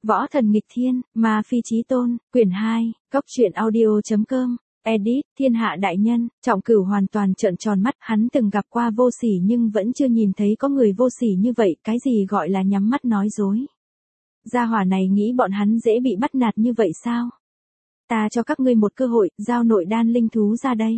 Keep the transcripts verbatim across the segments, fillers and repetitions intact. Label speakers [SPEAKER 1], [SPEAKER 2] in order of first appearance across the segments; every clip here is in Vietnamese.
[SPEAKER 1] Võ thần nghịch thiên, ma phi chí tôn, quyển hai, cốc truyện audio chấm com. Edit, thiên hạ đại nhân. Trọng Cửu hoàn toàn trợn tròn mắt, hắn từng gặp qua vô sỉ nhưng vẫn chưa nhìn thấy có người vô sỉ như vậy, cái gì gọi là nhắm mắt nói dối. Gia hỏa này nghĩ bọn hắn dễ bị bắt nạt như vậy sao? Ta cho các ngươi một cơ hội, giao nội đan linh thú ra đây.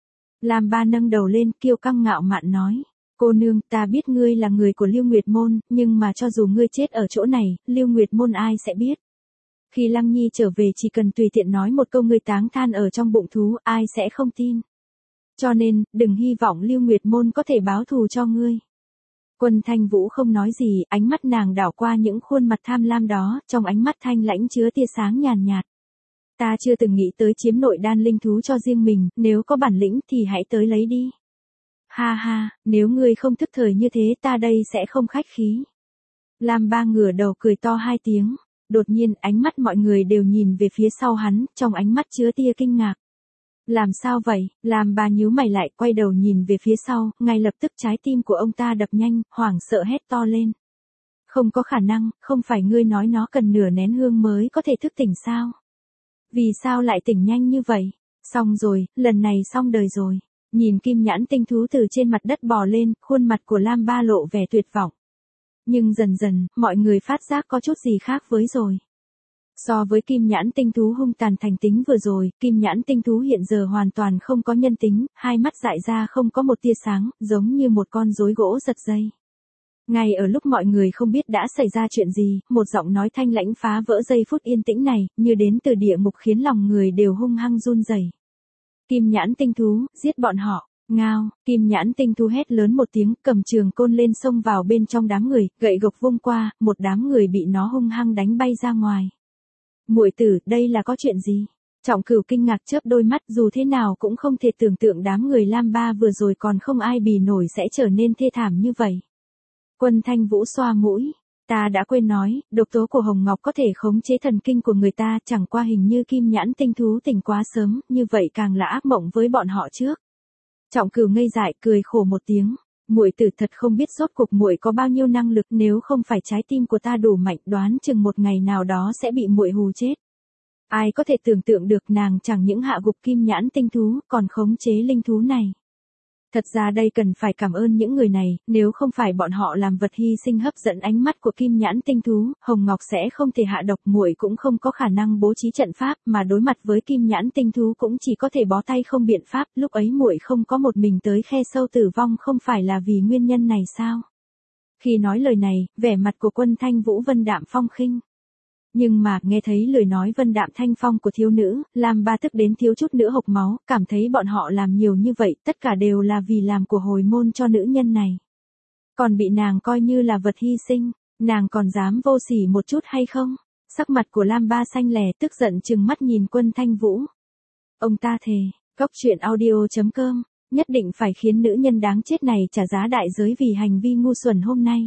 [SPEAKER 1] Lam Ba nâng đầu lên, kiêu căng ngạo mạn nói. Cô nương, ta biết ngươi là người của Lưu Nguyệt Môn, nhưng mà cho dù ngươi chết ở chỗ này, Lưu Nguyệt Môn ai sẽ biết? Khi Lăng Nhi trở về chỉ cần tùy tiện nói một câu ngươi táng than ở trong bụng thú, ai sẽ không tin. Cho nên, đừng hy vọng Lưu Nguyệt Môn có thể báo thù cho ngươi. Quân Thanh Vũ không nói gì, ánh mắt nàng đảo qua những khuôn mặt tham lam đó, trong ánh mắt thanh lãnh chứa tia sáng nhàn nhạt. Ta chưa từng nghĩ tới chiếm nội đan linh thú cho riêng mình, nếu có bản lĩnh thì hãy tới lấy đi. Ha ha, nếu ngươi không thức thời như thế ta đây sẽ không khách khí. Lam Ba ngửa đầu cười to hai tiếng. Đột nhiên ánh mắt mọi người đều nhìn về phía sau hắn, trong ánh mắt chứa tia kinh ngạc. Làm sao vậy? Lam Ba nhíu mày lại, quay đầu nhìn về phía sau, ngay lập tức trái tim của ông ta đập nhanh, hoảng sợ hét to lên. Không có khả năng, không phải ngươi nói nó cần nửa nén hương mới có thể thức tỉnh sao? Vì sao lại tỉnh nhanh như vậy? Xong rồi, lần này xong đời rồi. Nhìn kim nhãn tinh thú từ trên mặt đất bò lên, khuôn mặt của Lam Ba lộ vẻ tuyệt vọng. Nhưng dần dần, mọi người phát giác có chút gì khác với rồi. So với kim nhãn tinh thú hung tàn thành tính vừa rồi, kim nhãn tinh thú hiện giờ hoàn toàn không có nhân tính, hai mắt dại ra không có một tia sáng, giống như một con rối gỗ giật dây. Ngay ở lúc mọi người không biết đã xảy ra chuyện gì, một giọng nói thanh lãnh phá vỡ giây phút yên tĩnh này, như đến từ địa ngục khiến lòng người đều hung hăng run rẩy. Kim nhãn tinh thú, giết bọn họ. Ngao, kim nhãn tinh thú hét lớn một tiếng, cầm trường côn lên xông vào bên trong đám người, gậy gộc vung qua, một đám người bị nó hung hăng đánh bay ra ngoài. Muội tử, đây là có chuyện gì? Trọng Cửu kinh ngạc chớp đôi mắt, dù thế nào cũng không thể tưởng tượng đám người Lam Ba vừa rồi còn không ai bì nổi sẽ trở nên thê thảm như vậy. Quân Thanh Vũ xoa mũi. Ta đã quên nói, độc tố của Hồng Ngọc có thể khống chế thần kinh của người ta, chẳng qua hình như kim nhãn tinh thú tỉnh quá sớm, như vậy càng là ác mộng với bọn họ trước. Trọng Cửu ngây dại cười khổ một tiếng, muội tử thật không biết rốt cuộc muội có bao nhiêu năng lực, nếu không phải trái tim của ta đủ mạnh, đoán chừng một ngày nào đó sẽ bị muội hù chết. Ai có thể tưởng tượng được nàng chẳng những hạ gục kim nhãn tinh thú, còn khống chế linh thú này. Thật ra đây cần phải cảm ơn những người này, nếu không phải bọn họ làm vật hy sinh hấp dẫn ánh mắt của kim nhãn tinh thú, Hồng Ngọc sẽ không thể hạ độc, muội cũng không có khả năng bố trí trận pháp, mà đối mặt với kim nhãn tinh thú cũng chỉ có thể bó tay không biện pháp, lúc ấy muội không có một mình tới khe sâu tử vong không phải là vì nguyên nhân này sao? Khi nói lời này, vẻ mặt của Quân Thanh Vũ vân đạm phong khinh. Nhưng mà, nghe thấy lời nói vân đạm thanh phong của thiếu nữ, Lam Ba tức đến thiếu chút nữa hộc máu, cảm thấy bọn họ làm nhiều như vậy, tất cả đều là vì làm của hồi môn cho nữ nhân này. Còn bị nàng coi như là vật hy sinh, nàng còn dám vô sỉ một chút hay không? Sắc mặt của Lam Ba xanh lè, tức giận trừng mắt nhìn Quân Thanh Vũ. Ông ta thề, cốc truyện audio chấm com, nhất định phải khiến nữ nhân đáng chết này trả giá đại giới vì hành vi ngu xuẩn hôm nay.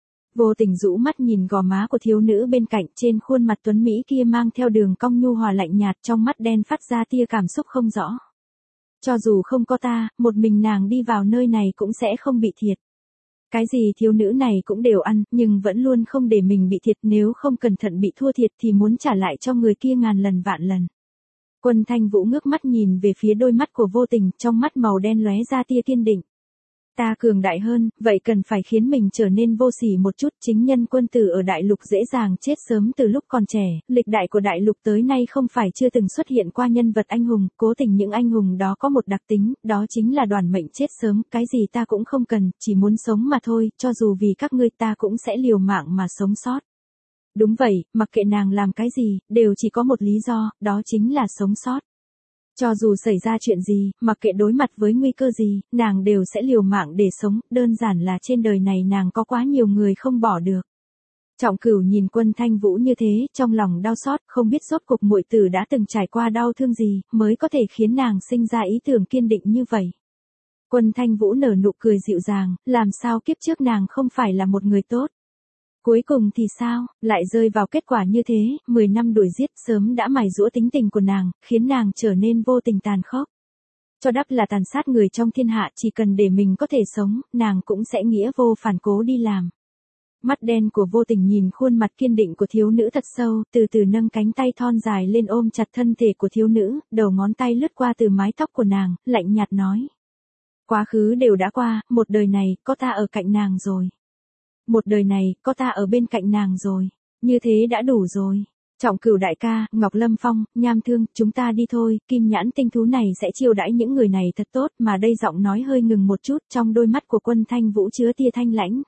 [SPEAKER 1] Vô tình rũ mắt nhìn gò má của thiếu nữ bên cạnh, trên khuôn mặt tuấn Mỹ kia mang theo đường cong nhu hòa lạnh nhạt, trong mắt đen phát ra tia cảm xúc không rõ. Cho dù không có ta, một mình nàng đi vào nơi này cũng sẽ không bị thiệt. Cái gì thiếu nữ này cũng đều ăn, nhưng vẫn luôn không để mình bị thiệt, nếu không cẩn thận bị thua thiệt thì muốn trả lại cho người kia ngàn lần vạn lần. Quân Thanh Vũ ngước mắt nhìn về phía đôi mắt của Vô Tình, trong mắt màu đen lóe ra tia kiên định. Ta cường đại hơn, vậy cần phải khiến mình trở nên vô sỉ một chút, chính nhân quân tử ở đại lục dễ dàng chết sớm từ lúc còn trẻ, lịch đại của đại lục tới nay không phải chưa từng xuất hiện qua nhân vật anh hùng, cố tình những anh hùng đó có một đặc tính, đó chính là đoàn mệnh chết sớm, cái gì ta cũng không cần, chỉ muốn sống mà thôi, cho dù vì các ngươi ta cũng sẽ liều mạng mà sống sót. Đúng vậy, mặc kệ nàng làm cái gì, đều chỉ có một lý do, đó chính là sống sót. Cho dù xảy ra chuyện gì, mặc kệ đối mặt với nguy cơ gì, nàng đều sẽ liều mạng để sống, đơn giản là trên đời này nàng có quá nhiều người không bỏ được. Trọng Cửu nhìn Quân Thanh Vũ như thế, trong lòng đau xót, không biết rốt cuộc muội tử đã từng trải qua đau thương gì, mới có thể khiến nàng sinh ra ý tưởng kiên định như vậy. Quân Thanh Vũ nở nụ cười dịu dàng, làm sao kiếp trước nàng không phải là một người tốt. Cuối cùng thì sao, lại rơi vào kết quả như thế, mười năm đuổi giết sớm đã mài giũa tính tình của nàng, khiến nàng trở nên vô tình tàn khốc. Cho đắp là tàn sát người trong thiên hạ, chỉ cần để mình có thể sống, nàng cũng sẽ nghĩa vô phản cố đi làm. Mắt đen của Vô Tình nhìn khuôn mặt kiên định của thiếu nữ thật sâu, từ từ nâng cánh tay thon dài lên ôm chặt thân thể của thiếu nữ, đầu ngón tay lướt qua từ mái tóc của nàng, lạnh nhạt nói. Quá khứ đều đã qua, một đời này, có ta ở cạnh nàng rồi. Một đời này, có ta ở bên cạnh nàng rồi. Như thế đã đủ rồi. Trọng Cửu đại ca, Ngọc Lâm Phong, Nham Thương, chúng ta đi thôi, kim nhãn tinh thú này sẽ chiêu đãi những người này thật tốt, mà đây giọng nói hơi ngừng một chút, trong đôi mắt của Quân Thanh Vũ chứa tia thanh lãnh.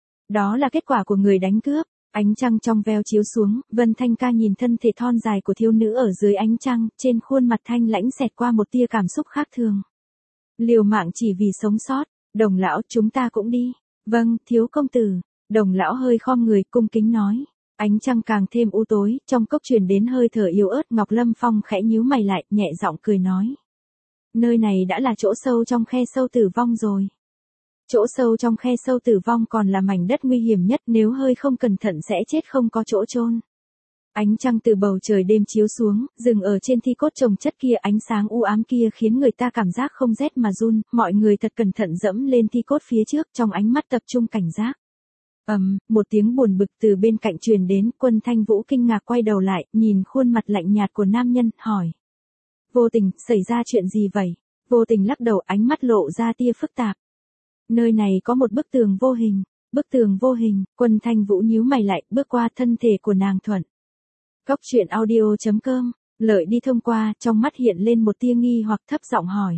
[SPEAKER 1] Đó là kết quả của người đánh cướp. Ánh trăng trong veo chiếu xuống, Vân Thanh ca nhìn thân thể thon dài của thiếu nữ ở dưới ánh trăng, trên khuôn mặt thanh lãnh xẹt qua một tia cảm xúc khác thường. Liều mạng chỉ vì sống sót, Đồng lão, chúng ta cũng đi. Vâng, thiếu công tử. Đồng lão hơi khom người cung kính nói. Ánh trăng càng thêm u tối, trong cốc truyền đến hơi thở yếu ớt. Ngọc Lâm Phong khẽ nhíu mày lại, nhẹ giọng cười nói. Nơi này đã là chỗ sâu trong khe sâu tử vong rồi. Chỗ sâu trong khe sâu tử vong còn là mảnh đất nguy hiểm nhất, nếu hơi không cẩn thận sẽ chết không có chỗ chôn. Ánh trăng từ bầu trời đêm chiếu xuống, dừng ở trên thi cốt chồng chất kia, ánh sáng u ám kia khiến người ta cảm giác không rét mà run, mọi người thật cẩn thận dẫm lên thi cốt phía trước, trong ánh mắt tập trung cảnh giác. Ầm, um, một tiếng buồn bực từ bên cạnh truyền đến, Quân Thanh Vũ kinh ngạc quay đầu lại, nhìn khuôn mặt lạnh nhạt của nam nhân, hỏi. Vô Tình, xảy ra chuyện gì vậy? Vô Tình lắc đầu, ánh mắt lộ ra tia phức tạp. Nơi này có một bức tường vô hình. Bức tường vô hình, Quân Thanh Vũ nhíu mày lại, bước qua thân thể của nàng thuận. Cốc truyện audio chấm com, Lợi đi thông qua, trong mắt hiện lên một tia nghi hoặc, thấp giọng hỏi.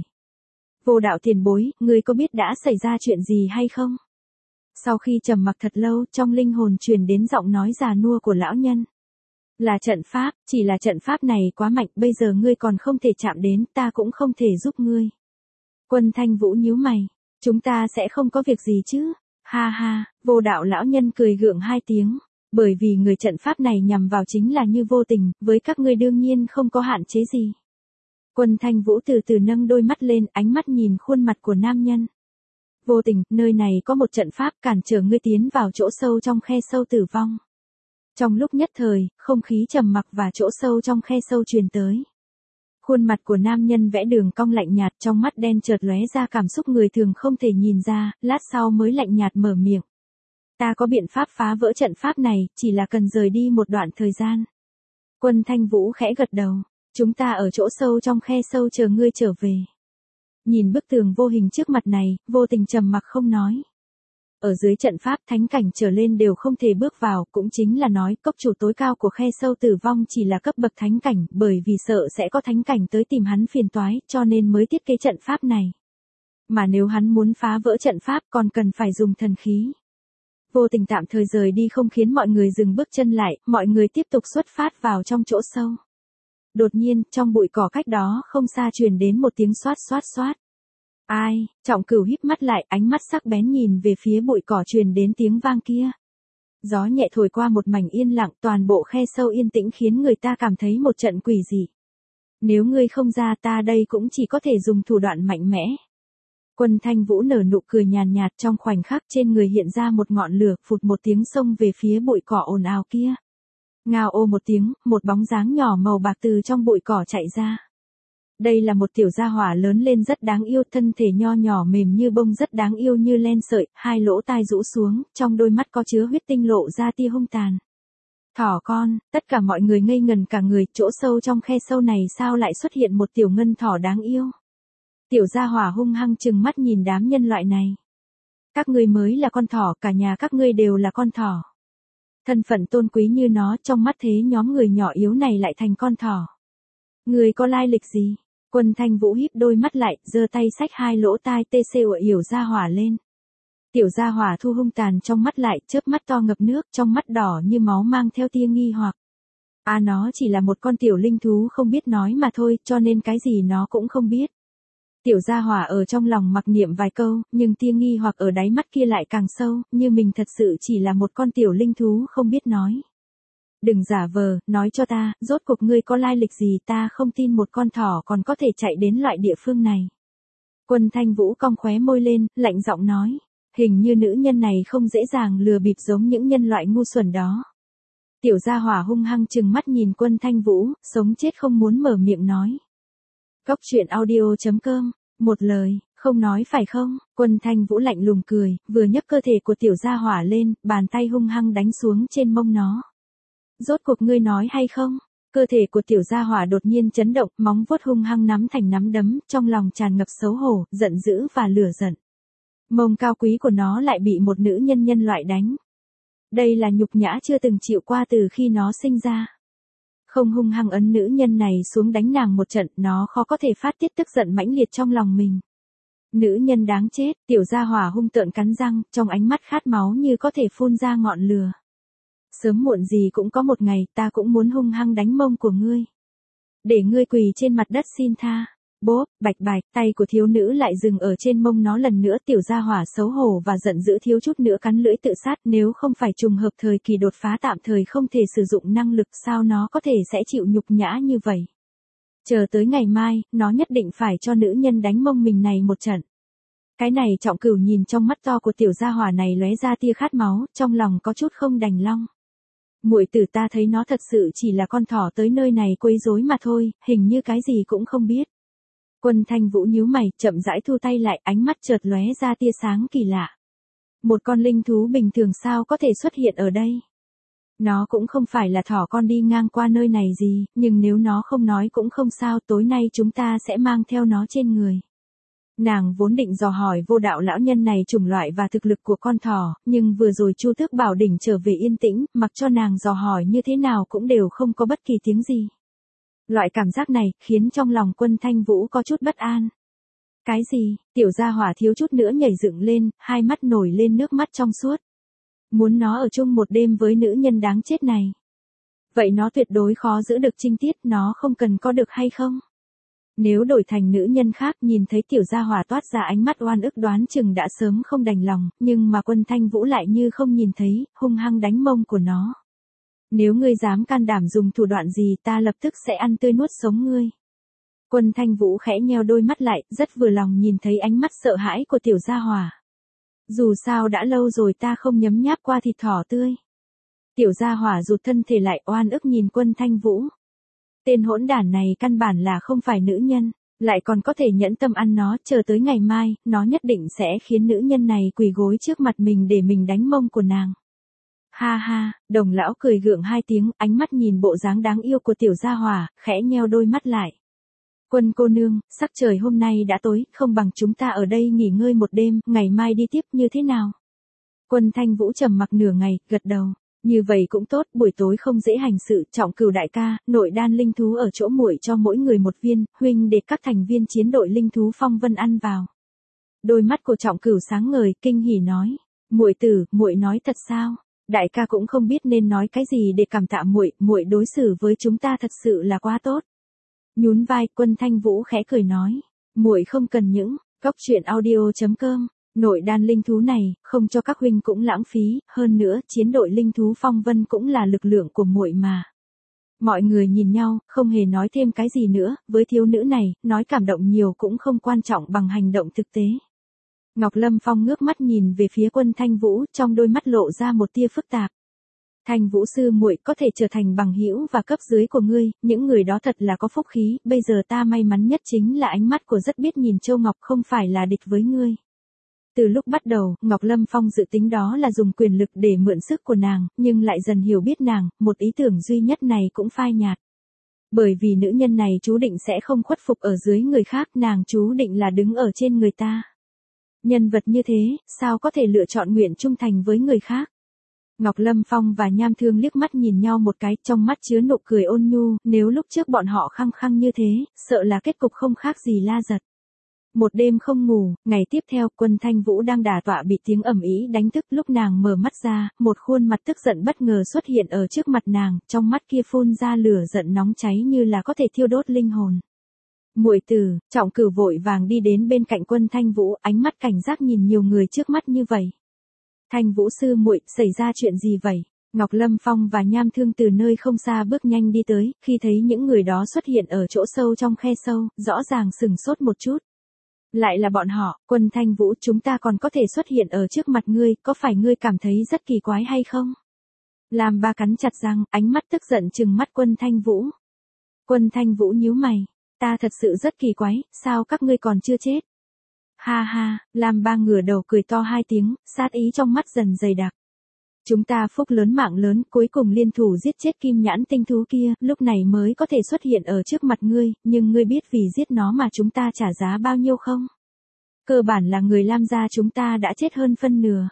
[SPEAKER 1] Vô đạo tiền bối, ngươi có biết đã xảy ra chuyện gì hay không? Sau khi trầm mặc thật lâu, trong linh hồn truyền đến giọng nói già nua của lão nhân. Là trận pháp, chỉ là trận pháp này quá mạnh, bây giờ ngươi còn không thể chạm đến, ta cũng không thể giúp ngươi. Quân Thanh Vũ nhíu mày, chúng ta sẽ không có việc gì chứ? Ha ha, Vô đạo lão nhân cười gượng hai tiếng. Bởi vì người trận pháp này nhằm vào chính là Như Vô Tình, với các ngươi đương nhiên không có hạn chế gì. Quân Thanh Vũ từ từ nâng đôi mắt lên, ánh mắt nhìn khuôn mặt của nam nhân. Vô Tình, nơi này có một trận pháp cản trở ngươi tiến vào chỗ sâu trong khe sâu tử vong. Trong lúc nhất thời, không khí trầm mặc và chỗ sâu trong khe sâu truyền tới. Khuôn mặt của nam nhân vẽ đường cong lạnh nhạt, trong mắt đen chợt lóe ra cảm xúc người thường không thể nhìn ra, lát sau mới lạnh nhạt mở miệng. Ta có biện pháp phá vỡ trận pháp này, chỉ là cần rời đi một đoạn thời gian. Quân Thanh Vũ khẽ gật đầu. Chúng ta ở chỗ sâu trong khe sâu chờ ngươi trở về. Nhìn bức tường vô hình trước mặt này, Vô Tình trầm mặc không nói. Ở dưới trận pháp thánh cảnh trở lên đều không thể bước vào, cũng chính là nói cốc chủ tối cao của khe sâu tử vong chỉ là cấp bậc thánh cảnh, bởi vì sợ sẽ có thánh cảnh tới tìm hắn phiền toái, cho nên mới thiết kế trận pháp này. Mà nếu hắn muốn phá vỡ trận pháp còn cần phải dùng thần khí. Vô Tình tạm thời rời đi không khiến mọi người dừng bước chân lại, mọi người tiếp tục xuất phát vào trong chỗ sâu. Đột nhiên, trong bụi cỏ cách đó không xa truyền đến một tiếng xoát xoát xoát. Ai? Trọng Cửu híp mắt lại, ánh mắt sắc bén nhìn về phía bụi cỏ truyền đến tiếng vang kia. Gió nhẹ thổi qua một mảnh yên lặng, toàn bộ khe sâu yên tĩnh khiến người ta cảm thấy một trận quỷ dị. Nếu ngươi không ra, ta đây cũng chỉ có thể dùng thủ đoạn mạnh mẽ. Quân Thanh Vũ nở nụ cười nhàn nhạt, trong khoảnh khắc trên người hiện ra một ngọn lửa, phụt một tiếng xông về phía bụi cỏ ồn ào kia. Ngao ô một tiếng, một bóng dáng nhỏ màu bạc từ trong bụi cỏ chạy ra. Đây là một tiểu gia hỏa lớn lên rất đáng yêu, thân thể nho nhỏ mềm như bông rất đáng yêu như len sợi, hai lỗ tai rũ xuống, trong đôi mắt có chứa huyết tinh lộ ra tia hung tàn. Thỏ con, tất cả mọi người ngây ngần cả người, chỗ sâu trong khe sâu này sao lại xuất hiện một tiểu ngân thỏ đáng yêu. Tiểu gia hỏa hung hăng trừng mắt nhìn đám nhân loại này. Các ngươi mới là con thỏ, cả nhà các ngươi đều là con thỏ. Thân phận tôn quý như nó, trong mắt thế nhóm người nhỏ yếu này lại thành con thỏ. Người có lai lịch gì? Quân Thanh Vũ híp đôi mắt lại, giơ tay xách hai lỗ tai tê xê ủa yểu gia hỏa lên. Tiểu gia hỏa thu hung tàn trong mắt lại, chớp mắt to ngập nước, trong mắt đỏ như máu mang theo tia nghi hoặc. À, nó chỉ là một con tiểu linh thú không biết nói mà thôi, cho nên cái gì nó cũng không biết. Tiểu gia hỏa ở trong lòng mặc niệm vài câu, nhưng tia nghi hoặc ở đáy mắt kia lại càng sâu, như mình thật sự chỉ là một con tiểu linh thú không biết nói. Đừng giả vờ, nói cho ta, rốt cuộc ngươi có lai lịch gì, ta không tin một con thỏ còn có thể chạy đến loại địa phương này. Quân Thanh Vũ cong khóe môi lên, lạnh giọng nói, hình như nữ nhân này không dễ dàng lừa bịp giống những nhân loại ngu xuẩn đó. Tiểu gia hỏa hung hăng trừng mắt nhìn Quân Thanh Vũ, sống chết không muốn mở miệng nói. Cốc truyện audio chấm com, một lời, Không nói phải không? Quân Thanh Vũ lạnh lùng cười, vừa nhấc cơ thể của tiểu gia hỏa lên, bàn tay hung hăng đánh xuống trên mông nó. Rốt cuộc ngươi nói hay không? Cơ thể của tiểu gia hỏa đột nhiên chấn động, móng vuốt hung hăng nắm thành nắm đấm, trong lòng tràn ngập xấu hổ, giận dữ và lửa giận. Mông cao quý của nó lại bị một nữ nhân nhân loại đánh. Đây là nhục nhã chưa từng chịu qua từ khi nó sinh ra. Không hung hăng ấn nữ nhân này xuống đánh nàng một trận, nó khó có thể phát tiết tức giận mãnh liệt trong lòng mình. Nữ nhân đáng chết, tiểu gia hỏa hung tợn cắn răng, trong ánh mắt khát máu như có thể phun ra ngọn lửa. Sớm muộn gì cũng có một ngày, ta cũng muốn hung hăng đánh mông của ngươi. Để ngươi quỳ trên mặt đất xin tha. Bốp, bạch bạch, tay của thiếu nữ lại dừng ở trên mông nó lần nữa, tiểu gia hỏa xấu hổ và giận dữ thiếu chút nữa cắn lưỡi tự sát, nếu không phải trùng hợp thời kỳ đột phá tạm thời không thể sử dụng năng lực, sao nó có thể sẽ chịu nhục nhã như vậy. Chờ tới ngày mai, nó nhất định phải cho nữ nhân đánh mông mình này một trận. Cái này Trọng Cửu nhìn trong mắt to của tiểu gia hỏa này lóe ra tia khát máu, trong lòng có chút không đành lòng. Muội tử, ta thấy nó thật sự chỉ là con thỏ tới nơi này quấy rối mà thôi, hình như cái gì cũng không biết. Quân Thanh Vũ nhíu mày, chậm rãi thu tay lại, ánh mắt chợt lóe ra tia sáng kỳ lạ. Một con linh thú bình thường sao có thể xuất hiện ở đây? Nó cũng không phải là thỏ con đi ngang qua nơi này gì, nhưng nếu nó không nói cũng không sao, tối nay chúng ta sẽ mang theo nó trên người. Nàng vốn định dò hỏi Vô Đạo lão nhân này chủng loại và thực lực của con thỏ, nhưng vừa rồi Chu Tước Bảo Đỉnh trở về yên tĩnh, mặc cho nàng dò hỏi như thế nào cũng đều không có bất kỳ tiếng gì. Loại cảm giác này khiến trong lòng Quân Thanh Vũ có chút bất an. Cái gì? Tiểu gia hỏa thiếu chút nữa nhảy dựng lên, hai mắt nổi lên nước mắt trong suốt. Muốn nó ở chung một đêm với nữ nhân đáng chết này. Vậy nó tuyệt đối khó giữ được trinh tiết, nó không cần có được hay không? Nếu đổi thành nữ nhân khác nhìn thấy tiểu gia hỏa toát ra ánh mắt oan ức đoán chừng đã sớm không đành lòng, nhưng mà Quân Thanh Vũ lại như không nhìn thấy, hung hăng đánh mông của nó. Nếu ngươi dám can đảm dùng thủ đoạn gì ta lập tức sẽ ăn tươi nuốt sống ngươi. Quân Thanh Vũ khẽ nheo đôi mắt lại, rất vừa lòng nhìn thấy ánh mắt sợ hãi của tiểu gia hỏa. Dù sao đã lâu rồi ta không nhấm nháp qua thịt thỏ tươi. Tiểu gia hỏa rụt thân thể lại oan ức nhìn Quân Thanh Vũ. Tên hỗn đản này căn bản là không phải nữ nhân, lại còn có thể nhẫn tâm ăn nó, chờ tới ngày mai, nó nhất định sẽ khiến nữ nhân này quỳ gối trước mặt mình để mình đánh mông của nàng. Ha ha, Đồng lão cười gượng hai tiếng, ánh mắt nhìn bộ dáng đáng yêu của tiểu gia hỏa, khẽ nheo đôi mắt lại. Quân cô nương, sắc trời hôm nay đã tối, không bằng chúng ta ở đây nghỉ ngơi một đêm, ngày mai đi tiếp như thế nào? Quân Thanh Vũ trầm mặc nửa ngày, gật đầu. Như vậy cũng tốt, buổi tối không dễ hành sự, Trọng Cửu đại ca, nội đan linh thú ở chỗ muội cho mỗi người một viên, huynh để các thành viên chiến đội linh thú phong vân ăn vào. Đôi mắt của Trọng Cửu sáng ngời, kinh hỉ nói, muội tử, muội nói thật sao? Đại ca cũng không biết nên nói cái gì để cảm tạ muội, muội đối xử với chúng ta thật sự là quá tốt. Nhún vai, Quân Thanh Vũ khẽ cười nói, muội không cần những, góc truyện audio chấm com. Nội đan linh thú này, không cho các huynh cũng lãng phí, hơn nữa, chiến đội linh thú phong vân cũng là lực lượng của muội mà. Mọi người nhìn nhau, không hề nói thêm cái gì nữa, với thiếu nữ này, nói cảm động nhiều cũng không quan trọng bằng hành động thực tế. Ngọc Lâm Phong ngước mắt nhìn về phía Quân Thanh Vũ, trong đôi mắt lộ ra một tia phức tạp. Thanh Vũ sư muội có thể trở thành bằng hữu và cấp dưới của ngươi, những người đó thật là có phúc khí, bây giờ ta may mắn nhất chính là ánh mắt của rất biết nhìn Châu Ngọc không phải là địch với ngươi. Từ lúc bắt đầu, Ngọc Lâm Phong dự tính đó là dùng quyền lực để mượn sức của nàng, nhưng lại dần hiểu biết nàng, một ý tưởng duy nhất này cũng phai nhạt. Bởi vì nữ nhân này chú định sẽ không khuất phục ở dưới người khác, nàng chú định là đứng ở trên người ta. Nhân vật như thế, sao có thể lựa chọn nguyện trung thành với người khác? Ngọc Lâm Phong và Nham Thương liếc mắt nhìn nhau một cái, trong mắt chứa nụ cười ôn nhu, nếu lúc trước bọn họ khăng khăng như thế, sợ là kết cục không khác gì La Giật. Một đêm không ngủ, ngày tiếp theo, Quân Thanh Vũ đang đả tọa bị tiếng ầm ĩ đánh thức, lúc nàng mở mắt ra, một khuôn mặt tức giận bất ngờ xuất hiện ở trước mặt nàng, trong mắt kia phun ra lửa giận nóng cháy như là có thể thiêu đốt linh hồn. Muội tử, Trọng Cửu vội vàng đi đến bên cạnh Quân Thanh Vũ, ánh mắt cảnh giác nhìn nhiều người trước mắt như vậy. Thanh Vũ sư muội, xảy ra chuyện gì vậy? Ngọc Lâm Phong và Nham Thương từ nơi không xa bước nhanh đi tới, khi thấy những người đó xuất hiện ở chỗ sâu trong khe sâu, rõ ràng sừng sốt một chút. Lại là bọn họ, Quân Thanh Vũ, chúng ta còn có thể xuất hiện ở trước mặt ngươi, có phải ngươi cảm thấy rất kỳ quái hay không? Lam Ba cắn chặt răng, ánh mắt tức giận trừng mắt Quân Thanh Vũ. Quân Thanh Vũ nhíu mày, ta thật sự rất kỳ quái, sao các ngươi còn chưa chết? Ha ha, Lam Ba ngửa đầu cười to hai tiếng, sát ý trong mắt dần dày đặc. Chúng ta phúc lớn mạng lớn, cuối cùng liên thủ giết chết kim nhãn tinh thú kia, lúc này mới có thể xuất hiện ở trước mặt ngươi, nhưng ngươi biết vì giết nó mà chúng ta trả giá bao nhiêu không? Cơ bản là người Lam gia chúng ta đã chết hơn phân nửa.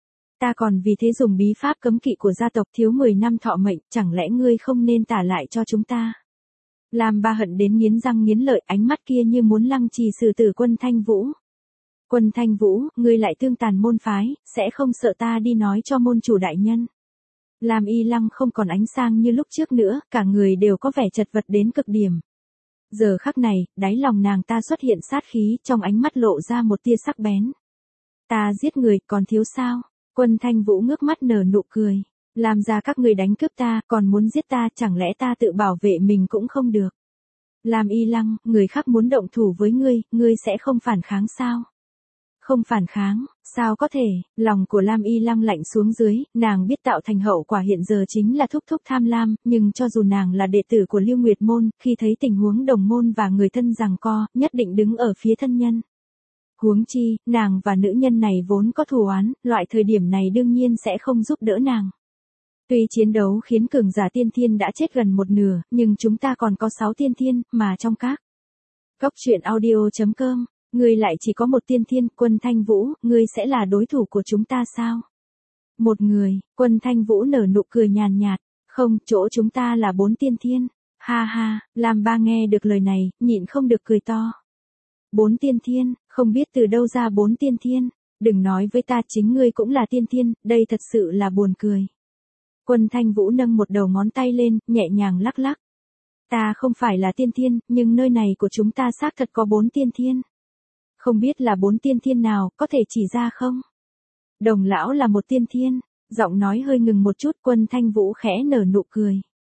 [SPEAKER 1] Ta còn vì thế dùng bí pháp cấm kỵ của gia tộc thiếu mười năm thọ mệnh, chẳng lẽ ngươi không nên trả lại cho chúng ta? Lam Ba hận đến nghiến răng nghiến lợi, ánh mắt kia như muốn lăng trì xử tử Quân Thanh Vũ. Quân Thanh Vũ, ngươi lại tương tàn môn phái, sẽ không sợ ta đi nói cho môn chủ đại nhân. Lam Y Lăng không còn ánh sáng như lúc trước nữa, cả người đều có vẻ chật vật đến cực điểm. Giờ khắc này, đáy lòng nàng ta xuất hiện sát khí, trong ánh mắt lộ ra một tia sắc bén. Ta giết người, còn thiếu sao? Quân Thanh Vũ ngước mắt nở nụ cười. Làm ra các người đánh cướp ta, còn muốn giết ta, chẳng lẽ ta tự bảo vệ mình cũng không được? Lam Y Lăng, người khác muốn động thủ với ngươi, ngươi sẽ không phản kháng sao? Không phản kháng, sao có thể? Lòng của Lam Y Lăng lạnh xuống dưới, nàng biết tạo thành hậu quả hiện giờ chính là thúc thúc tham lam, nhưng cho dù nàng là đệ tử của Lưu Nguyệt Môn, khi thấy tình huống đồng môn và người thân giằng co, nhất định đứng ở phía thân nhân. Huống chi, nàng và nữ nhân này vốn có thù oán, loại thời điểm này đương nhiên sẽ không giúp đỡ nàng. Tuy chiến đấu khiến cường giả tiên thiên đã chết gần một nửa, nhưng chúng ta còn có sáu tiên thiên, mà trong các Cốc truyện audio chấm com, ngươi lại chỉ có một tiên thiên, Quân Thanh Vũ, ngươi sẽ là đối thủ của chúng ta sao? Một người, Quân Thanh Vũ nở nụ cười nhàn nhạt, không, chỗ chúng ta là bốn tiên thiên. Ha ha, Lam Ba nghe được lời này, nhịn không được cười to. Bốn tiên thiên, không biết từ đâu ra bốn tiên thiên, đừng nói với ta chính ngươi cũng là tiên thiên, đây thật sự là buồn cười. Quân Thanh Vũ nâng một đầu ngón tay lên, nhẹ nhàng lắc lắc. Ta không phải là tiên thiên, nhưng nơi này của chúng ta xác thật có bốn tiên thiên. Không biết là bốn tiên thiên nào, có thể chỉ ra không? Đồng lão là một tiên thiên, giọng nói hơi ngừng một chút, Quân Thanh Vũ khẽ nở nụ cười.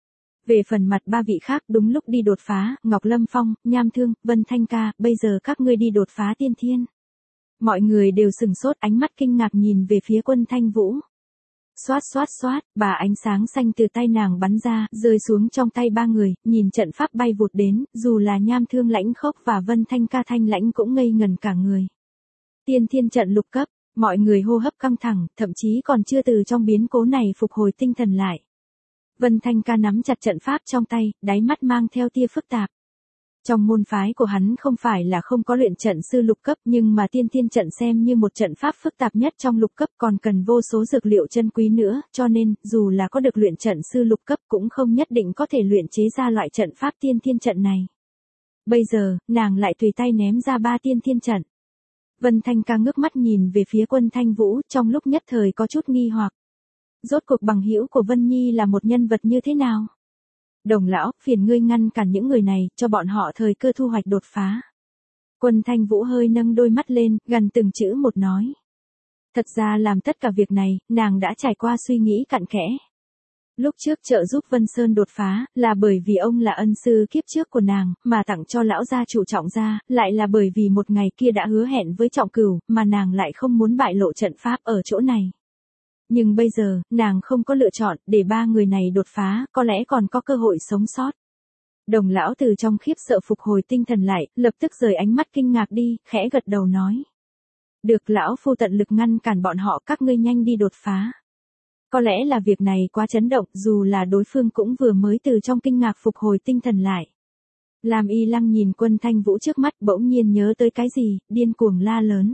[SPEAKER 1] Về phần mặt ba vị khác đúng lúc đi đột phá, Ngọc Lâm Phong, Nham Thương, Vân Thanh Ca, bây giờ các ngươi đi đột phá tiên thiên. Mọi người đều sừng sốt, ánh mắt kinh ngạc nhìn về phía Quân Thanh Vũ. Xoát xoát xoát, bà ánh sáng xanh từ tay nàng bắn ra, rơi xuống trong tay ba người, nhìn trận pháp bay vụt đến, dù là Nham Thương Lãnh Khốc và Vân Thanh Ca Thanh Lãnh cũng ngây ngần cả người. Tiên thiên trận lục cấp, mọi người hô hấp căng thẳng, thậm chí còn chưa từ trong biến cố này phục hồi tinh thần lại. Vân Thanh Ca nắm chặt trận pháp trong tay, đáy mắt mang theo tia phức tạp. Trong môn phái của hắn không phải là không có luyện trận sư lục cấp, nhưng mà tiên thiên trận xem như một trận pháp phức tạp nhất trong lục cấp, còn cần vô số dược liệu chân quý nữa, cho nên, dù là có được luyện trận sư lục cấp cũng không nhất định có thể luyện chế ra loại trận pháp tiên thiên trận này. Bây giờ, nàng lại tùy tay ném ra ba tiên thiên trận. Vân Thanh Ca ngước mắt nhìn về phía Quân Thanh Vũ, trong lúc nhất thời có chút nghi hoặc. Rốt cuộc bằng hữu của Vân Nhi là một nhân vật như thế nào? Đồng lão, phiền ngươi ngăn cản những người này, cho bọn họ thời cơ thu hoạch đột phá. Quân Thanh Vũ hơi nâng đôi mắt lên, gần từng chữ một nói. Thật ra làm tất cả việc này, nàng đã trải qua suy nghĩ cặn kẽ. Lúc trước trợ giúp Vân Sơn đột phá, là bởi vì ông là ân sư kiếp trước của nàng, mà tặng cho lão gia chủ Trọng gia, lại là bởi vì một ngày kia đã hứa hẹn với Trọng Cửu, mà nàng lại không muốn bại lộ trận pháp ở chỗ này. Nhưng bây giờ, nàng không có lựa chọn, để ba người này đột phá, có lẽ còn có cơ hội sống sót. Đồng lão từ trong khiếp sợ phục hồi tinh thần lại, lập tức rời ánh mắt kinh ngạc đi, khẽ gật đầu nói. Được, lão phu tận lực ngăn cản bọn họ, các ngươi nhanh đi đột phá. Có lẽ là việc này quá chấn động, dù là đối phương cũng vừa mới từ trong kinh ngạc phục hồi tinh thần lại. Lam Y Lăng nhìn Quân Thanh Vũ trước mắt, bỗng nhiên nhớ tới cái gì, điên cuồng la lớn.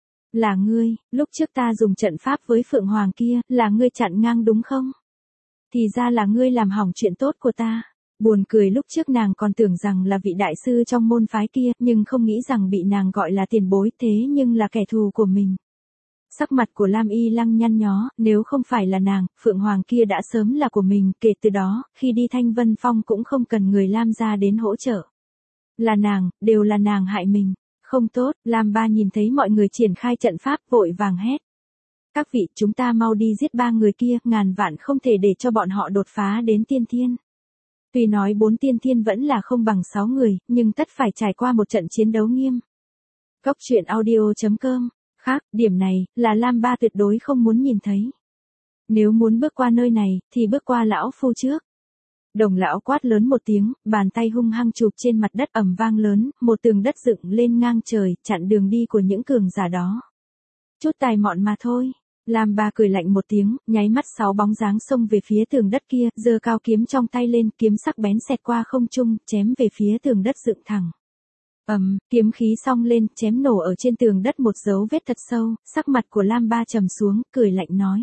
[SPEAKER 1] Là ngươi, lúc trước ta dùng trận pháp với Phượng Hoàng kia, là ngươi chặn ngang đúng không? Thì ra là ngươi làm hỏng chuyện tốt của ta. Buồn cười, lúc trước nàng còn tưởng rằng là vị đại sư trong môn phái kia, nhưng không nghĩ rằng bị nàng gọi là tiền bối, thế nhưng là kẻ thù của mình. Sắc mặt của Lam Y Lăng nhăn nhó, nếu không phải là nàng, Phượng Hoàng kia đã sớm là của mình, kể từ đó, khi đi Thanh Vân Phong cũng không cần người Lam gia đến hỗ trợ. Là nàng, đều là nàng hại mình. Không tốt, Lam Ba nhìn thấy mọi người triển khai trận pháp, vội vàng hét. Các vị, chúng ta mau đi giết ba người kia, ngàn vạn không thể để cho bọn họ đột phá đến tiên thiên. Tuy nói bốn tiên thiên vẫn là không bằng sáu người, nhưng tất phải trải qua một trận chiến đấu nghiêm. Cốc truyện audio chấm com. Khác, điểm này, là Lam Ba tuyệt đối không muốn nhìn thấy. Nếu muốn bước qua nơi này, thì bước qua lão phu trước. Đồng lão quát lớn một tiếng, bàn tay hung hăng chụp trên mặt đất ầm vang lớn, một tường đất dựng lên ngang trời, chặn đường đi của những cường giả đó. Chút tài mọn mà thôi. Lam Ba cười lạnh một tiếng, nháy mắt sáu bóng dáng xông về phía tường đất kia, giơ cao kiếm trong tay lên, kiếm sắc bén xẹt qua không trung, chém về phía tường đất dựng thẳng. Ầm, um, kiếm khí xong lên, chém nổ ở trên tường đất một dấu vết thật sâu, sắc mặt của Lam Ba trầm xuống, cười lạnh nói.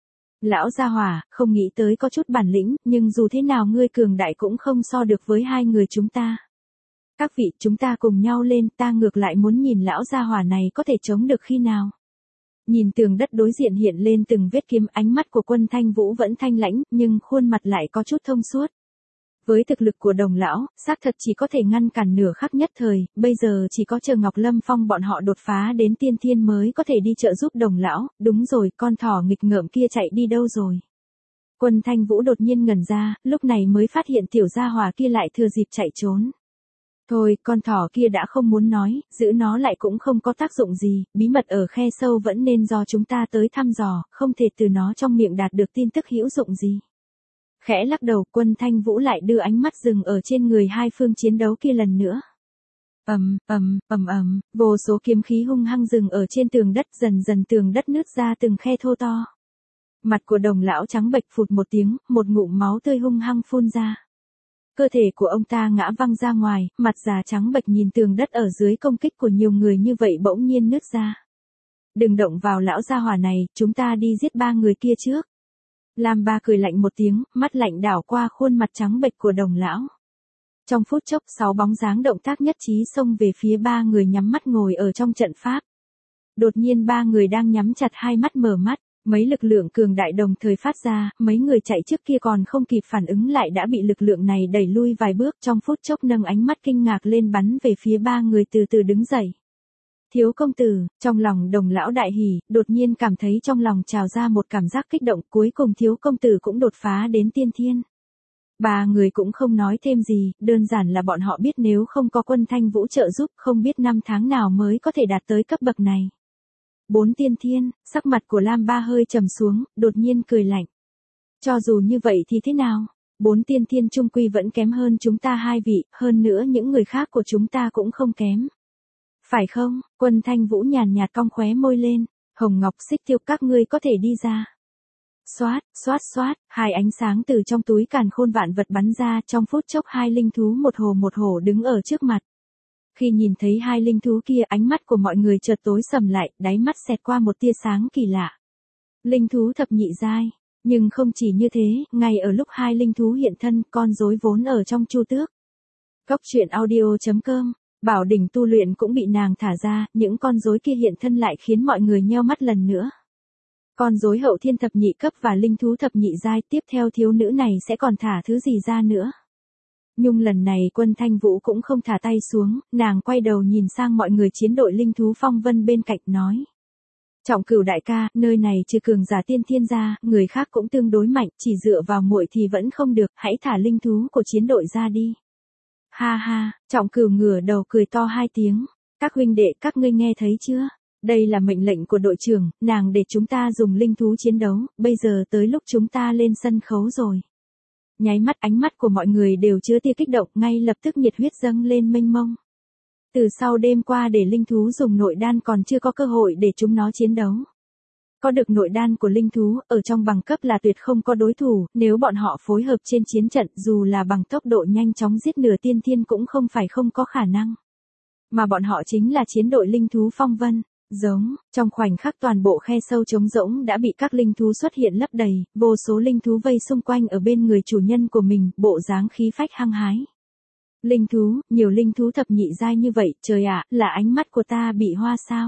[SPEAKER 1] Lão gia hỏa, không nghĩ tới có chút bản lĩnh, nhưng dù thế nào ngươi cường đại cũng không so được với hai người chúng ta. Các vị, chúng ta cùng nhau lên, ta ngược lại muốn nhìn lão gia hỏa này có thể chống được khi nào. Nhìn tường đất đối diện hiện lên từng vết kiếm, ánh mắt của Quân Thanh Vũ vẫn thanh lãnh, nhưng khuôn mặt lại có chút thông suốt. Với thực lực của Đồng lão, xác thật chỉ có thể ngăn cản nửa khắc nhất thời, bây giờ chỉ có chờ Ngọc Lâm Phong bọn họ đột phá đến tiên thiên mới có thể đi trợ giúp Đồng lão. Đúng rồi, con thỏ nghịch ngợm kia chạy đi đâu rồi? Quân Thanh Vũ đột nhiên ngẩn ra, lúc này mới phát hiện tiểu gia hỏa kia lại thừa dịp chạy trốn. Thôi, con thỏ kia đã không muốn nói, giữ nó lại cũng không có tác dụng gì, bí mật ở khe sâu vẫn nên do chúng ta tới thăm dò, không thể từ nó trong miệng đạt được tin tức hữu dụng gì. Khẽ lắc đầu, Quân Thanh Vũ lại đưa ánh mắt dừng ở trên người hai phương chiến đấu kia lần nữa. Ầm, ầm, ầm ầm, vô số kiếm khí hung hăng dừng ở trên tường đất, dần dần tường đất nứt ra từng khe thô to. Mặt của Đồng lão trắng bệch, phụt một tiếng, một ngụm máu tươi hung hăng phun ra. Cơ thể của ông ta ngã văng ra ngoài, mặt già trắng bệch nhìn tường đất ở dưới công kích của nhiều người như vậy bỗng nhiên nứt ra. Đừng động vào lão gia hỏa này, chúng ta đi giết ba người kia trước. Lam Ba cười lạnh một tiếng, mắt lạnh đảo qua khuôn mặt trắng bệch của Đồng lão. Trong phút chốc, sáu bóng dáng động tác nhất trí xông về phía ba người nhắm mắt ngồi ở trong trận pháp. Đột nhiên ba người đang nhắm chặt hai mắt mở mắt, mấy lực lượng cường đại đồng thời phát ra, mấy người chạy trước kia còn không kịp phản ứng lại đã bị lực lượng này đẩy lui vài bước, trong phút chốc nâng ánh mắt kinh ngạc lên bắn về phía ba người từ từ đứng dậy. Thiếu công tử, trong lòng Đồng lão đại hỉ, đột nhiên cảm thấy trong lòng trào ra một cảm giác kích động, cuối cùng thiếu công tử cũng đột phá đến tiên thiên. Ba người cũng không nói thêm gì, đơn giản là bọn họ biết nếu không có Quân Thanh Vũ trợ giúp, không biết năm tháng nào mới có thể đạt tới cấp bậc này. Bốn tiên thiên, sắc mặt của Lam Ba hơi trầm xuống, đột nhiên cười lạnh. Cho dù như vậy thì thế nào? Bốn tiên thiên trung quy vẫn kém hơn chúng ta hai vị, hơn nữa những người khác của chúng ta cũng không kém. Phải không? Quân Thanh Vũ nhàn nhạt cong khóe môi lên, Hồng Ngọc Xích Tiêu, các ngươi có thể đi ra. Xoát, xoát xoát, hai ánh sáng từ trong túi càn khôn vạn vật bắn ra, trong phút chốc hai linh thú một hồ một hổ đứng ở trước mặt. Khi nhìn thấy hai linh thú kia, ánh mắt của mọi người chợt tối sầm lại, đáy mắt xẹt qua một tia sáng kỳ lạ. Linh thú thập nhị giai, nhưng không chỉ như thế, ngay ở lúc hai linh thú hiện thân, con rối vốn ở trong chu tước. Góc truyện audio chấm com, bảo đỉnh tu luyện cũng bị nàng thả ra, những con rối kia hiện thân lại khiến mọi người nheo mắt lần nữa. Con rối hậu thiên thập nhị cấp và linh thú thập nhị giai, tiếp theo thiếu nữ này sẽ còn thả thứ gì ra nữa. Nhưng lần này Quân Thanh Vũ cũng không thả tay xuống, nàng quay đầu nhìn sang mọi người chiến đội linh thú phong vân bên cạnh nói. Trọng Cửu đại ca, nơi này trừ cường giả tiên thiên ra, người khác cũng tương đối mạnh, chỉ dựa vào muội thì vẫn không được, hãy thả linh thú của chiến đội ra đi. Ha ha, Trọng Cửu ngửa đầu cười to hai tiếng, các huynh đệ các ngươi nghe thấy chưa? Đây là mệnh lệnh của đội trưởng, nàng để chúng ta dùng linh thú chiến đấu, bây giờ tới lúc chúng ta lên sân khấu rồi. Nháy mắt ánh mắt của mọi người đều chứa tia kích động, ngay lập tức nhiệt huyết dâng lên mênh mông. Từ sau đêm qua để linh thú dùng nội đan còn chưa có cơ hội để chúng nó chiến đấu. Có được nội đan của linh thú, ở trong bằng cấp là tuyệt không có đối thủ, nếu bọn họ phối hợp trên chiến trận dù là bằng tốc độ nhanh chóng giết nửa tiên thiên cũng không phải không có khả năng. Mà bọn họ chính là chiến đội linh thú phong vân. Giống, trong khoảnh khắc toàn bộ khe sâu trống rỗng đã bị các linh thú xuất hiện lấp đầy, vô số linh thú vây xung quanh ở bên người chủ nhân của mình, bộ dáng khí phách hăng hái. Linh thú, nhiều linh thú thập nhị giai như vậy, trời ạ, là ánh mắt của ta bị hoa sao?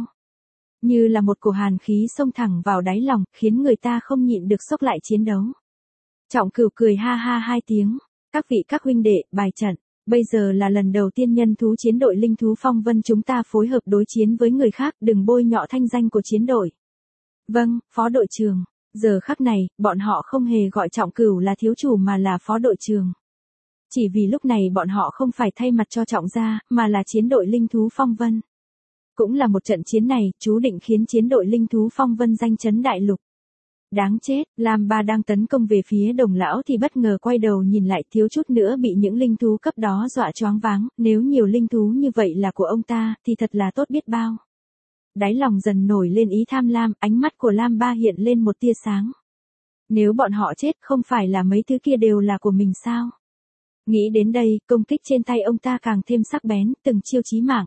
[SPEAKER 1] Như là một cổ hàn khí xông thẳng vào đáy lòng, khiến người ta không nhịn được xốc lại chiến đấu. Trọng Cửu cười ha ha hai tiếng, các vị các huynh đệ, bài trận. Bây giờ là lần đầu tiên nhân thú chiến đội linh thú phong vân chúng ta phối hợp đối chiến với người khác, đừng bôi nhọ thanh danh của chiến đội. Vâng, phó đội trưởng. Giờ khắc này, bọn họ không hề gọi Trọng Cửu là thiếu chủ mà là phó đội trưởng. Chỉ vì lúc này bọn họ không phải thay mặt cho Trọng gia, mà là chiến đội linh thú phong vân. Cũng là một trận chiến này, chú định khiến chiến đội linh thú phong vân danh chấn đại lục. Đáng chết, Lam Ba đang tấn công về phía Đồng lão thì bất ngờ quay đầu nhìn lại, thiếu chút nữa bị những linh thú cấp đó dọa choáng váng, nếu nhiều linh thú như vậy là của ông ta thì thật là tốt biết bao. Đáy lòng dần nổi lên ý tham lam, ánh mắt của Lam Ba hiện lên một tia sáng. Nếu bọn họ chết không phải là mấy thứ kia đều là của mình sao? Nghĩ đến đây, công kích trên tay ông ta càng thêm sắc bén, từng chiêu chí mạng.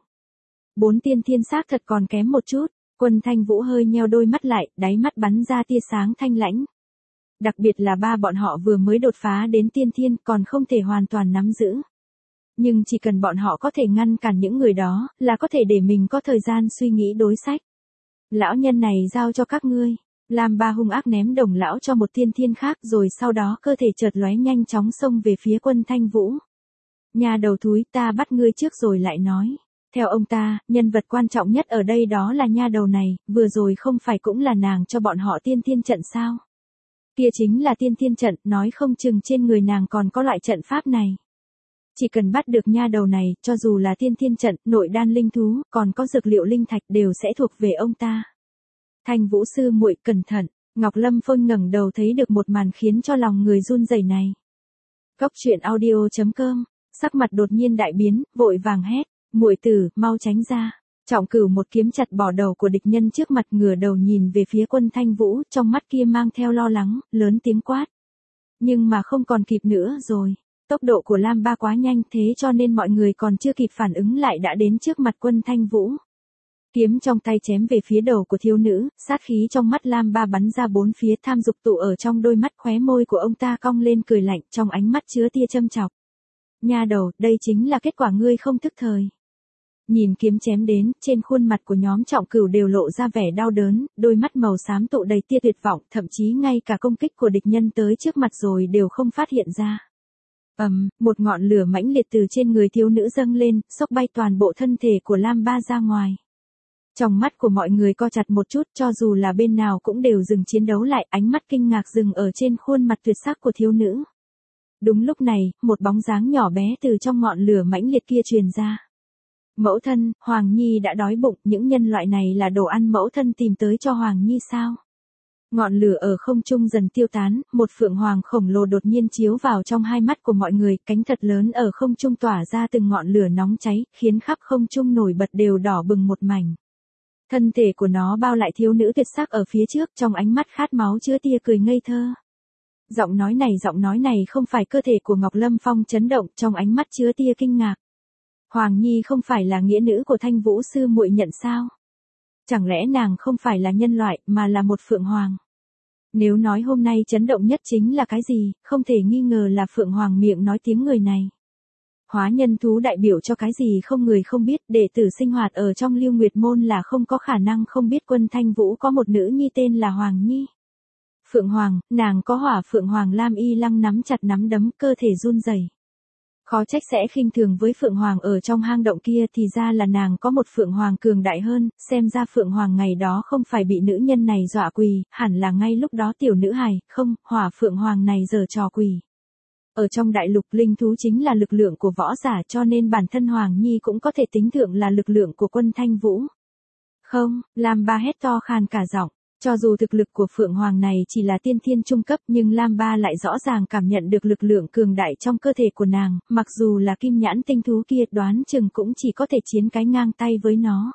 [SPEAKER 1] Bốn tiên thiên xác thật còn kém một chút. Quân Thanh Vũ hơi nheo đôi mắt lại, đáy mắt bắn ra tia sáng thanh lãnh. Đặc biệt là ba bọn họ vừa mới đột phá đến tiên thiên còn không thể hoàn toàn nắm giữ. Nhưng chỉ cần bọn họ có thể ngăn cản những người đó, là có thể để mình có thời gian suy nghĩ đối sách. Lão nhân này giao cho các ngươi. Lam Ba hung ác ném Đồng lão cho một tiên thiên khác rồi sau đó cơ thể chợt lóe nhanh chóng xông về phía Quân Thanh Vũ. Nhà đầu thúi, ta bắt ngươi trước rồi lại nói. Theo ông ta, nhân vật quan trọng nhất ở đây đó là nha đầu này, vừa rồi không phải cũng là nàng cho bọn họ tiên thiên trận sao? Kia chính là tiên thiên trận, nói không chừng trên người nàng còn có loại trận pháp này. Chỉ cần bắt được nha đầu này, cho dù là tiên thiên trận, nội đan linh thú, còn có dược liệu linh thạch đều sẽ thuộc về ông ta. Thanh Vũ sư muội cẩn thận, Ngọc Lâm Phôi ngẩng đầu thấy được một màn khiến cho lòng người run rẩy này. Cốc truyện audio chấm com, sắc mặt đột nhiên đại biến, vội vàng hét. Muội tử, mau tránh ra. Trọng Cửu một kiếm chặt bỏ đầu của địch nhân trước mặt, ngửa đầu nhìn về phía Quân Thanh Vũ, trong mắt kia mang theo lo lắng, lớn tiếng quát. Nhưng mà không còn kịp nữa rồi. Tốc độ của Lam Ba quá nhanh, thế cho nên mọi người còn chưa kịp phản ứng lại đã đến trước mặt Quân Thanh Vũ. Kiếm trong tay chém về phía đầu của thiếu nữ, sát khí trong mắt Lam Ba bắn ra bốn phía, tham dục tụ ở trong đôi mắt, khóe môi của ông ta cong lên cười lạnh, trong ánh mắt chứa tia châm chọc. Nha đầu, đây chính là kết quả ngươi không thức thời. Nhìn kiếm chém đến, trên khuôn mặt của nhóm Trọng Cửu đều lộ ra vẻ đau đớn, đôi mắt màu xám tụ đầy tia tuyệt vọng, thậm chí ngay cả công kích của địch nhân tới trước mặt rồi đều không phát hiện ra. Ầm, um, một ngọn lửa mãnh liệt từ trên người thiếu nữ dâng lên, xốc bay toàn bộ thân thể của Lam Ba ra ngoài. Trong mắt của mọi người co chặt một chút, cho dù là bên nào cũng đều dừng chiến đấu lại, ánh mắt kinh ngạc dừng ở trên khuôn mặt tuyệt sắc của thiếu nữ. Đúng lúc này, một bóng dáng nhỏ bé từ trong ngọn lửa mãnh liệt kia truyền ra. Mẫu thân, Hoàng Nhi đã đói bụng, những nhân loại này là đồ ăn mẫu thân tìm tới cho Hoàng Nhi sao? Ngọn lửa ở không trung dần tiêu tán, một phượng hoàng khổng lồ đột nhiên chiếu vào trong hai mắt của mọi người, cánh thật lớn ở không trung tỏa ra từng ngọn lửa nóng cháy, khiến khắp không trung nổi bật đều đỏ bừng một mảnh. Thân thể của nó bao lại thiếu nữ tuyệt sắc ở phía trước, trong ánh mắt khát máu chứa tia cười ngây thơ. Giọng nói này giọng nói này không phải cơ thể của Ngọc Lâm Phong chấn động, trong ánh mắt chứa tia kinh ngạc. Hoàng Nhi không phải là nghĩa nữ của Thanh Vũ sư muội nhận sao? Chẳng lẽ nàng không phải là nhân loại, mà là một phượng hoàng? Nếu nói hôm nay chấn động nhất chính là cái gì, không thể nghi ngờ là phượng hoàng miệng nói tiếng người này. Hóa nhân thú đại biểu cho cái gì không người không biết, đệ tử sinh hoạt ở trong Lưu Nguyệt Môn là không có khả năng không biết Quân Thanh Vũ có một nữ nhi tên là Hoàng Nhi. Phượng Hoàng, nàng có hỏa Phượng Hoàng. Lam Y Lăng nắm chặt nắm đấm, cơ thể run rẩy. Khó trách sẽ khinh thường với Phượng Hoàng ở trong hang động kia, thì ra là nàng có một Phượng Hoàng cường đại hơn, xem ra Phượng Hoàng ngày đó không phải bị nữ nhân này dọa quỳ, hẳn là ngay lúc đó tiểu nữ hài, không, hỏa Phượng Hoàng này giở trò quỳ. Ở trong đại lục linh thú chính là lực lượng của võ giả, cho nên bản thân Hoàng Nhi cũng có thể tính thượng là lực lượng của Quân Thanh Vũ. Không, Lam Ba hét to khan cả giọng. Cho dù thực lực của Phượng Hoàng này chỉ là tiên thiên trung cấp, nhưng Lam Ba lại rõ ràng cảm nhận được lực lượng cường đại trong cơ thể của nàng, mặc dù là kim nhãn tinh thú kia đoán chừng cũng chỉ có thể chiến cái ngang tay với nó.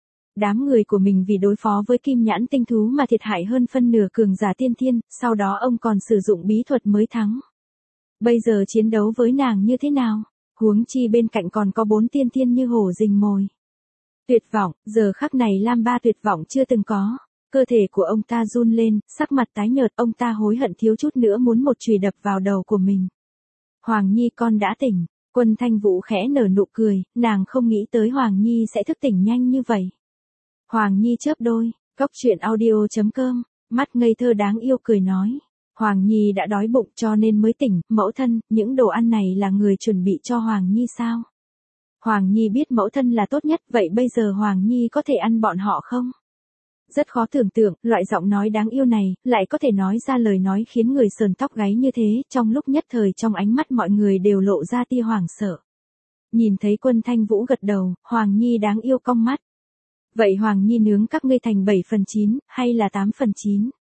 [SPEAKER 1] Đám người của mình vì đối phó với kim nhãn tinh thú mà thiệt hại hơn phân nửa cường giả tiên thiên, sau đó ông còn sử dụng bí thuật mới thắng. Bây giờ chiến đấu với nàng như thế nào? Huống chi bên cạnh còn có bốn tiên thiên như hổ rình mồi. Tuyệt vọng, giờ khắc này Lam Ba tuyệt vọng chưa từng có. Cơ thể của ông ta run lên, sắc mặt tái nhợt, ông ta hối hận thiếu chút nữa muốn một chùy đập vào đầu của mình. Hoàng Nhi con đã tỉnh. Quân Thanh Vũ khẽ nở nụ cười, nàng không nghĩ tới Hoàng Nhi sẽ thức tỉnh nhanh như vậy. Hoàng Nhi chớp đôi, cốc truyện audio chấm com, mắt ngây thơ đáng yêu cười nói. Hoàng Nhi đã đói bụng cho nên mới tỉnh, mẫu thân, những đồ ăn này là người chuẩn bị cho Hoàng Nhi sao? Hoàng Nhi biết mẫu thân là tốt nhất, vậy bây giờ Hoàng Nhi có thể ăn bọn họ không? Rất khó tưởng tượng, loại giọng nói đáng yêu này, lại có thể nói ra lời nói khiến người sờn tóc gáy như thế, trong lúc nhất thời trong ánh mắt mọi người đều lộ ra tia hoảng sợ. Nhìn thấy Quân Thanh Vũ gật đầu, Hoàng Nhi đáng yêu cong mắt. Vậy Hoàng Nhi nướng các ngươi thành bảy phần chín, hay là tám phần chín?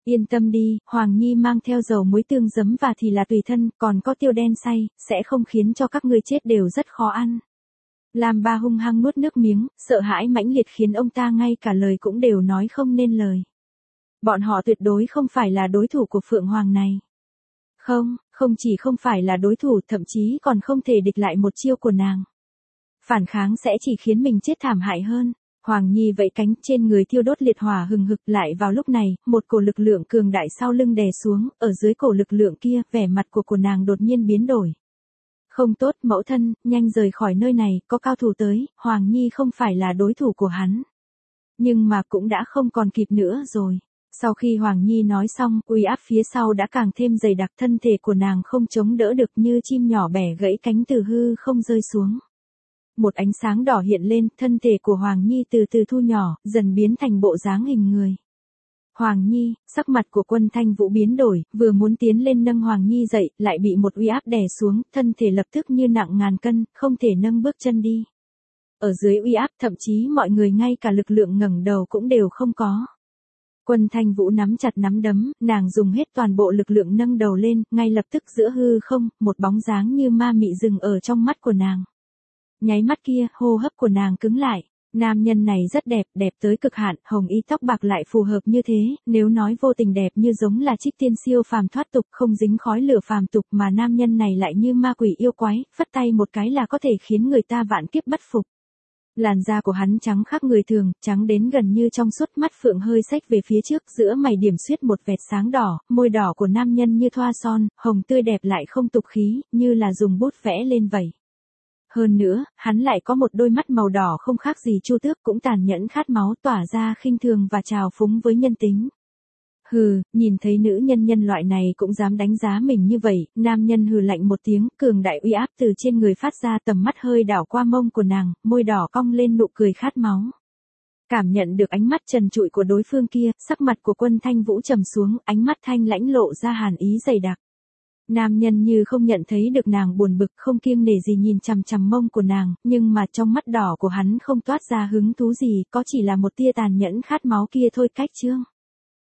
[SPEAKER 1] Yên tâm đi, Hoàng Nhi mang theo dầu muối tương giấm và thì là tùy thân, còn có tiêu đen xay, sẽ không khiến cho các ngươi chết đều rất khó ăn. Lam Ba hung hăng nuốt nước miếng, sợ hãi mãnh liệt khiến ông ta ngay cả lời cũng đều nói không nên lời. Bọn họ tuyệt đối không phải là đối thủ của Phượng Hoàng này. Không, không chỉ không phải là đối thủ, thậm chí còn không thể địch lại một chiêu của nàng. Phản kháng sẽ chỉ khiến mình chết thảm hại hơn. Hoàng Nhi vẫy cánh, trên người thiêu đốt liệt hỏa hừng hực. Lại vào lúc này, một cổ lực lượng cường đại sau lưng đè xuống, ở dưới cổ lực lượng kia, vẻ mặt của của nàng đột nhiên biến đổi. Không tốt, mẫu thân, nhanh rời khỏi nơi này, có cao thủ tới, Hoàng Nhi không phải là đối thủ của hắn. Nhưng mà cũng đã không còn kịp nữa rồi. Sau khi Hoàng Nhi nói xong, uy áp phía sau đã càng thêm dày đặc, thân thể của nàng không chống đỡ được, như chim nhỏ bẻ gãy cánh từ hư không rơi xuống. Một ánh sáng đỏ hiện lên, thân thể của Hoàng Nhi từ từ thu nhỏ, dần biến thành bộ dáng hình người. Hoàng Nhi, sắc mặt của Quân Thanh Vũ biến đổi, vừa muốn tiến lên nâng Hoàng Nhi dậy, lại bị một uy áp đè xuống, thân thể lập tức như nặng ngàn cân, không thể nâng bước chân đi. Ở dưới uy áp, thậm chí mọi người ngay cả lực lượng ngẩng đầu cũng đều không có. Quân Thanh Vũ nắm chặt nắm đấm, nàng dùng hết toàn bộ lực lượng nâng đầu lên, ngay lập tức giữa hư không, một bóng dáng như ma mị dừng ở trong mắt của nàng. Nháy mắt kia, hô hấp của nàng cứng lại. Nam nhân này rất đẹp, đẹp tới cực hạn, hồng y tóc bạc lại phù hợp như thế, nếu nói vô tình đẹp như giống là trích tiên siêu phàm thoát tục, không dính khói lửa phàm tục, mà nam nhân này lại như ma quỷ yêu quái, phất tay một cái là có thể khiến người ta vạn kiếp bất phục. Làn da của hắn trắng khác người thường, trắng đến gần như trong suốt, mắt phượng hơi xếch về phía trước, giữa mày điểm xuyết một vệt sáng đỏ, môi đỏ của nam nhân như thoa son, hồng tươi đẹp lại không tục khí, như là dùng bút vẽ lên vậy. Hơn nữa, hắn lại có một đôi mắt màu đỏ không khác gì Chu Tước, cũng tàn nhẫn khát máu, tỏa ra khinh thường và trào phúng với nhân tính. Hừ, nhìn thấy nữ nhân nhân loại này cũng dám đánh giá mình như vậy, nam nhân hừ lạnh một tiếng, cường đại uy áp từ trên người phát ra, tầm mắt hơi đảo qua mông của nàng, môi đỏ cong lên nụ cười khát máu. Cảm nhận được ánh mắt trần trụi của đối phương kia, sắc mặt của Quân Thanh Vũ trầm xuống, ánh mắt thanh lãnh lộ ra hàn ý dày đặc. Nam nhân như không nhận thấy được nàng buồn bực, không kiêng nể gì nhìn chằm chằm mông của nàng, nhưng mà trong mắt đỏ của hắn không toát ra hứng thú gì, có chỉ là một tia tàn nhẫn khát máu kia thôi. Cách chương